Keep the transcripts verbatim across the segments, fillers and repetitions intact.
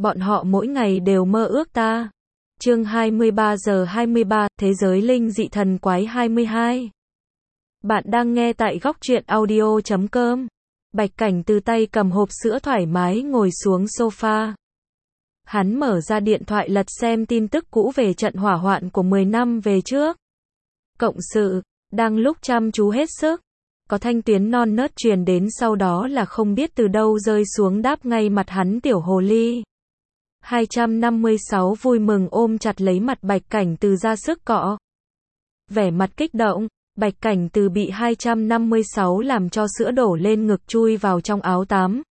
Bọn họ mỗi ngày đều mơ ước ta. Chương hai mươi ba giờ hai mươi ba, Thế giới linh dị thần quái hai mươi hai. Bạn đang nghe tại góc truyện audio chấm com. Bạch Cảnh từ tay cầm hộp sữa thoải mái ngồi xuống sofa. Hắn mở ra điện thoại lật xem tin tức cũ về trận hỏa hoạn của mười năm về trước. Cộng sự, đang lúc chăm chú hết sức, có thanh tuyến non nớt truyền đến, sau đó là không biết từ đâu rơi xuống đáp ngay mặt hắn tiểu hồ ly. hai trăm năm mươi sáu vui mừng ôm chặt lấy mặt Bạch Cảnh từ ra sức cọ. Vẻ mặt kích động, Bạch Cảnh từ bị hai trăm năm mươi sáu làm cho sữa đổ lên ngực chui vào trong áo tắm.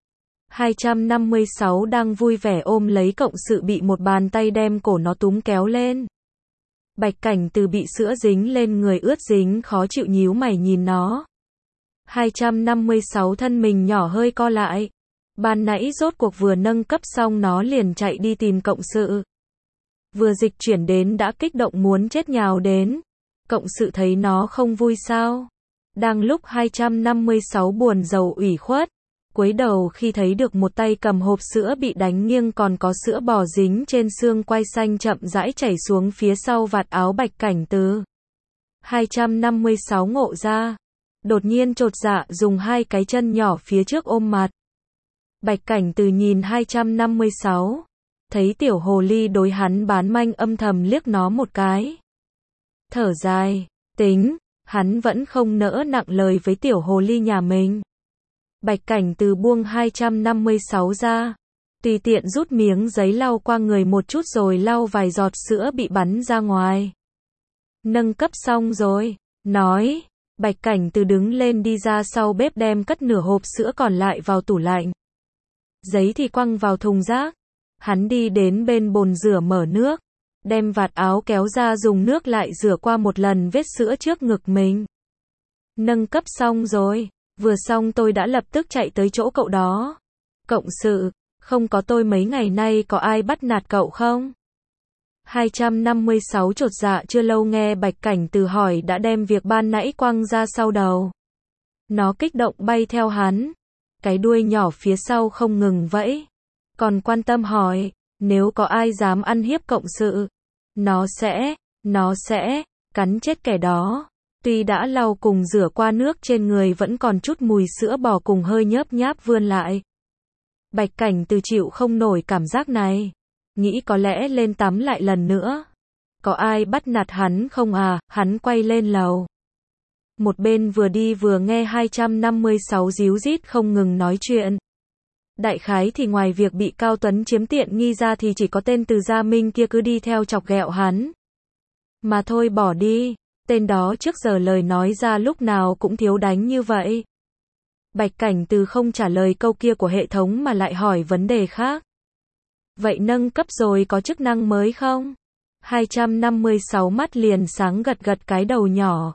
hai trăm năm mươi sáu đang vui vẻ ôm lấy cộng sự bị một bàn tay đem cổ nó túm kéo lên. Bạch Cảnh từ bị sữa dính lên người ướt dính khó chịu nhíu mày nhìn nó. hai trăm năm mươi sáu thân mình nhỏ hơi co lại. Ban nãy rốt cuộc vừa nâng cấp xong nó liền chạy đi tìm cộng sự. Vừa dịch chuyển đến đã kích động muốn chết nhào đến. Cộng sự thấy nó không vui sao? Đang lúc hai trăm năm mươi sáu buồn rầu ủy khuất, cúi đầu khi thấy được một tay cầm hộp sữa bị đánh nghiêng còn có sữa bò dính trên xương quai xanh chậm rãi chảy xuống phía sau vạt áo Bạch Cảnh từ. hai trăm năm mươi sáu ngộ ra, đột nhiên chột dạ dùng hai cái chân nhỏ phía trước ôm mặt. Bạch Cảnh từ nhìn hai trăm năm mươi sáu, thấy tiểu hồ ly đối hắn bán manh âm thầm liếc nó một cái. Thở dài, tính, hắn vẫn không nỡ nặng lời với tiểu hồ ly nhà mình. Bạch Cảnh từ buông hai trăm năm mươi sáu ra, tùy tiện rút miếng giấy lau qua người một chút rồi lau vài giọt sữa bị bắn ra ngoài. Nâng cấp xong rồi, nói, Bạch Cảnh từ đứng lên đi ra sau bếp đem cất nửa hộp sữa còn lại vào tủ lạnh. Giấy thì quăng vào thùng rác. Hắn đi đến bên bồn rửa mở nước, đem vạt áo kéo ra dùng nước lại rửa qua một lần vết sữa trước ngực mình. Nâng cấp xong rồi, vừa xong tôi đã lập tức chạy tới chỗ cậu đó. Cộng sự, không có tôi mấy ngày nay có ai bắt nạt cậu không? hai trăm năm mươi sáu chột dạ chưa lâu nghe Bạch Cảnh từ hỏi đã đem việc ban nãy quăng ra sau đầu. Nó kích động bay theo hắn, cái đuôi nhỏ phía sau không ngừng vẫy, còn quan tâm hỏi, nếu có ai dám ăn hiếp cộng sự, nó sẽ, nó sẽ, cắn chết kẻ đó. Tuy đã lau cùng rửa qua nước trên người vẫn còn chút mùi sữa bò cùng hơi nhớp nháp vươn lại. Bạch Cảnh từ chịu không nổi cảm giác này, nghĩ có lẽ lên tắm lại lần nữa. Có ai bắt nạt hắn không à, hắn quay lên lầu. Một bên vừa đi vừa nghe hai trăm năm mươi sáu díu dít không ngừng nói chuyện. Đại khái thì ngoài việc bị Cao Tuấn chiếm tiện nghi ra thì chỉ có tên Từ Gia Minh kia cứ đi theo chọc ghẹo hắn. Mà thôi bỏ đi, tên đó trước giờ lời nói ra lúc nào cũng thiếu đánh như vậy. Bạch Cảnh từ không trả lời câu kia của hệ thống mà lại hỏi vấn đề khác. Vậy nâng cấp rồi có chức năng mới không? hai trăm năm mươi sáu mắt liền sáng gật gật cái đầu nhỏ.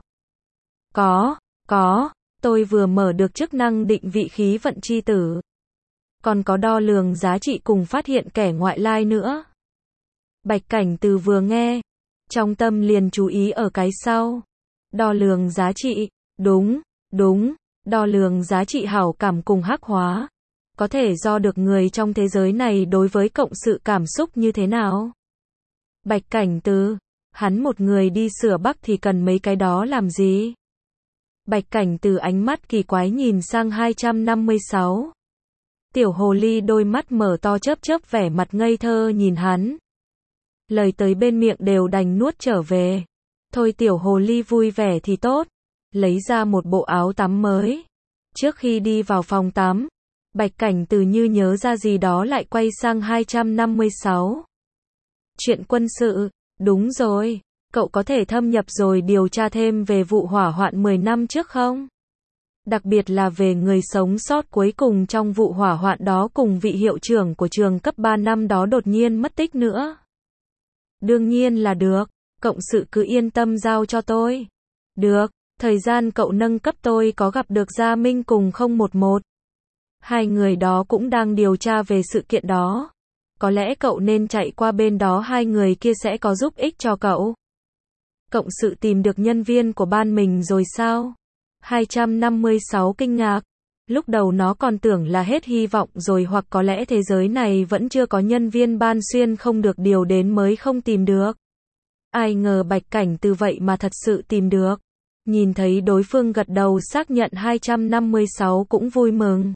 Có, có, tôi vừa mở được chức năng định vị khí vận chi tử. Còn có đo lường giá trị cùng phát hiện kẻ ngoại lai nữa. Bạch Cảnh từ vừa nghe, trong tâm liền chú ý ở cái sau. Đo lường giá trị, đúng, đúng, đo lường giá trị hảo cảm cùng hắc hóa. Có thể do được người trong thế giới này đối với cộng sự cảm xúc như thế nào? Bạch Cảnh từ, hắn một người đi sửa Bắc thì cần mấy cái đó làm gì? Bạch Cảnh từ ánh mắt kỳ quái nhìn sang hai trăm năm mươi sáu. Tiểu hồ ly đôi mắt mở to chớp chớp vẻ mặt ngây thơ nhìn hắn. Lời tới bên miệng đều đành nuốt trở về. Thôi tiểu hồ ly vui vẻ thì tốt. Lấy ra một bộ áo tắm mới. Trước khi đi vào phòng tắm, Bạch Cảnh từ như nhớ ra gì đó lại quay sang hai trăm năm mươi sáu. Chuyện quân sự, đúng rồi. Cậu có thể thâm nhập rồi điều tra thêm về vụ hỏa hoạn mười năm trước không? Đặc biệt là về người sống sót cuối cùng trong vụ hỏa hoạn đó cùng vị hiệu trưởng của trường cấp ba năm đó đột nhiên mất tích nữa. Đương nhiên là được, cộng sự cứ yên tâm giao cho tôi. Được, thời gian cậu nâng cấp tôi có gặp được Gia Minh cùng không một một. Hai người đó cũng đang điều tra về sự kiện đó. Có lẽ cậu nên chạy qua bên đó, hai người kia sẽ có giúp ích cho cậu. Cộng sự tìm được nhân viên của ban mình rồi sao? hai trăm năm mươi sáu kinh ngạc. Lúc đầu nó còn tưởng là hết hy vọng rồi, hoặc có lẽ thế giới này vẫn chưa có nhân viên ban xuyên không được điều đến mới không tìm được. Ai ngờ Bạch Cảnh Từ vậy mà thật sự tìm được. Nhìn thấy đối phương gật đầu xác nhận hai trăm năm mươi sáu cũng vui mừng.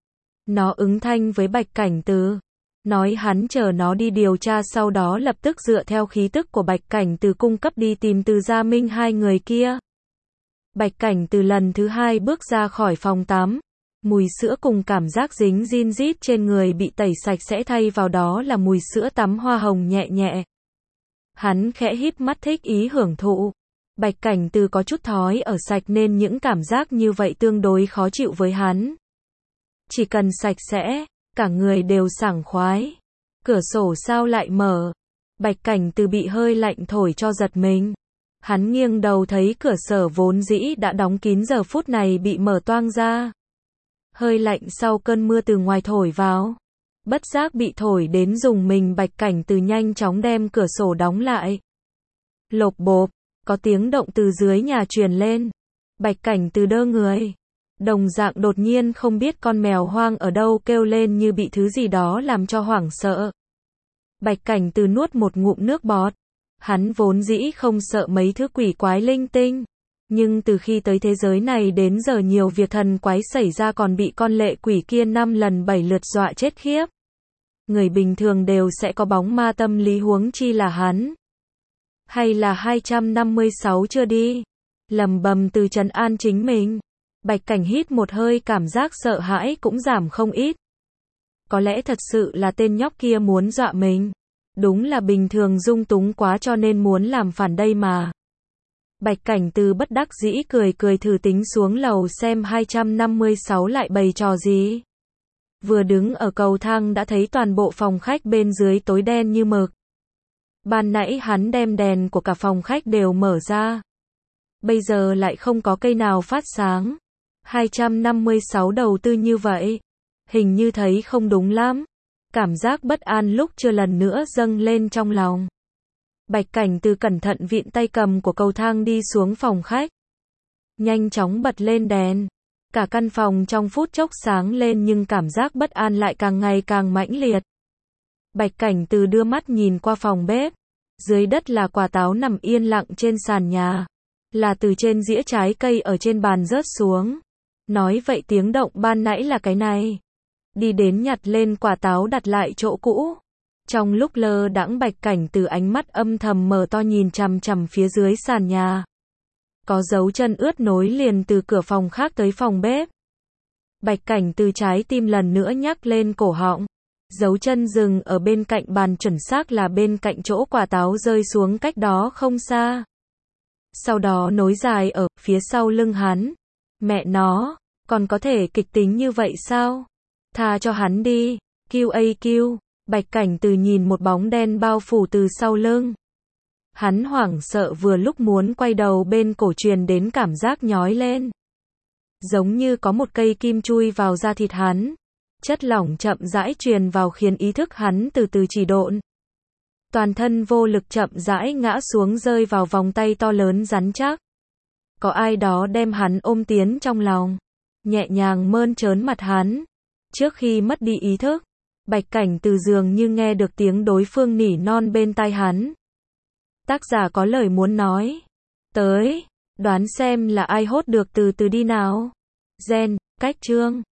Nó ứng thanh với Bạch Cảnh Từ, nói hắn chờ nó đi điều tra, sau đó lập tức dựa theo khí tức của Bạch Cảnh Từ cung cấp đi tìm Từ Gia Minh hai người kia. Bạch Cảnh Từ lần thứ hai bước ra khỏi phòng tắm. Mùi sữa cùng cảm giác dính zin rít trên người bị tẩy sạch sẽ, thay vào đó là mùi sữa tắm hoa hồng nhẹ nhẹ. Hắn khẽ híp mắt thích ý hưởng thụ. Bạch Cảnh Từ có chút thói ở sạch nên những cảm giác như vậy tương đối khó chịu với hắn. Chỉ cần sạch sẽ, cả người đều sảng khoái. Cửa sổ sao lại mở? Bạch Cảnh Từ bị hơi lạnh thổi cho giật mình. Hắn nghiêng đầu thấy cửa sổ vốn dĩ đã đóng kín giờ phút này bị mở toang ra. Hơi lạnh sau cơn mưa từ ngoài thổi vào. Bất giác bị thổi đến rùng mình, Bạch Cảnh Từ nhanh chóng đem cửa sổ đóng lại. Lộp bộp, có tiếng động từ dưới nhà truyền lên. Bạch Cảnh Từ đơ người. Đồng dạng đột nhiên không biết con mèo hoang ở đâu kêu lên như bị thứ gì đó làm cho hoảng sợ. Bạch Cảnh Từ nuốt một ngụm nước bọt. Hắn vốn dĩ không sợ mấy thứ quỷ quái linh tinh. Nhưng từ khi tới thế giới này đến giờ nhiều việc thần quái xảy ra, còn bị con lệ quỷ kia năm lần bảy lượt dọa chết khiếp. Người bình thường đều sẽ có bóng ma tâm lý, huống chi là hắn. Hay là hai trăm năm mươi sáu chưa đi? Lầm bầm từ trấn an chính mình. Bạch Cảnh hít một hơi, cảm giác sợ hãi cũng giảm không ít. Có lẽ thật sự là tên nhóc kia muốn dọa mình. Đúng là bình thường dung túng quá cho nên muốn làm phản đây mà. Bạch Cảnh Từ bất đắc dĩ cười cười thử tính xuống lầu xem hai trăm năm mươi sáu lại bày trò gì. Vừa đứng ở cầu thang đã thấy toàn bộ phòng khách bên dưới tối đen như mực. Ban nãy hắn đem đèn của cả phòng khách đều mở ra. Bây giờ lại không có cây nào phát sáng. hai trăm năm mươi sáu đầu tư như vậy. Hình như thấy không đúng lắm. Cảm giác bất an lúc chưa lần nữa dâng lên trong lòng. Bạch Cảnh Từ cẩn thận vịn tay cầm của cầu thang đi xuống phòng khách. Nhanh chóng bật lên đèn. Cả căn phòng trong phút chốc sáng lên, nhưng cảm giác bất an lại càng ngày càng mãnh liệt. Bạch Cảnh Từ đưa mắt nhìn qua phòng bếp. Dưới đất là quả táo nằm yên lặng trên sàn nhà. Là từ trên dĩa trái cây ở trên bàn rớt xuống. Nói vậy tiếng động ban nãy là cái này. Đi đến nhặt lên quả táo đặt lại chỗ cũ. Trong lúc lơ đãng, Bạch Cảnh Từ ánh mắt âm thầm mở to nhìn chằm chằm phía dưới sàn nhà. Có dấu chân ướt nối liền từ cửa phòng khác tới phòng bếp. Bạch Cảnh Từ trái tim lần nữa nhắc lên cổ họng. Dấu chân dừng ở bên cạnh bàn, chuẩn xác là bên cạnh chỗ quả táo rơi xuống cách đó không xa. Sau đó nối dài ở phía sau lưng hắn. Mẹ nó, còn có thể kịch tính như vậy sao? Tha cho hắn đi. Q A Q. Bạch Cảnh Từ nhìn một bóng đen bao phủ từ sau lưng. Hắn hoảng sợ, vừa lúc muốn quay đầu, bên cổ truyền đến cảm giác nhói lên. Giống như có một cây kim chui vào da thịt hắn. Chất lỏng chậm rãi truyền vào khiến ý thức hắn từ từ trì độn. Toàn thân vô lực chậm rãi ngã xuống, rơi vào vòng tay to lớn rắn chắc. Có ai đó đem hắn ôm tiến trong lòng. Nhẹ nhàng mơn trớn mặt hắn. Trước khi mất đi ý thức, Bạch Cảnh Từ dường như nghe được tiếng đối phương nỉ non bên tai hắn. Tác giả có lời muốn nói. Tới, đoán xem là ai hốt được, từ từ đi nào. Gen, cách chương.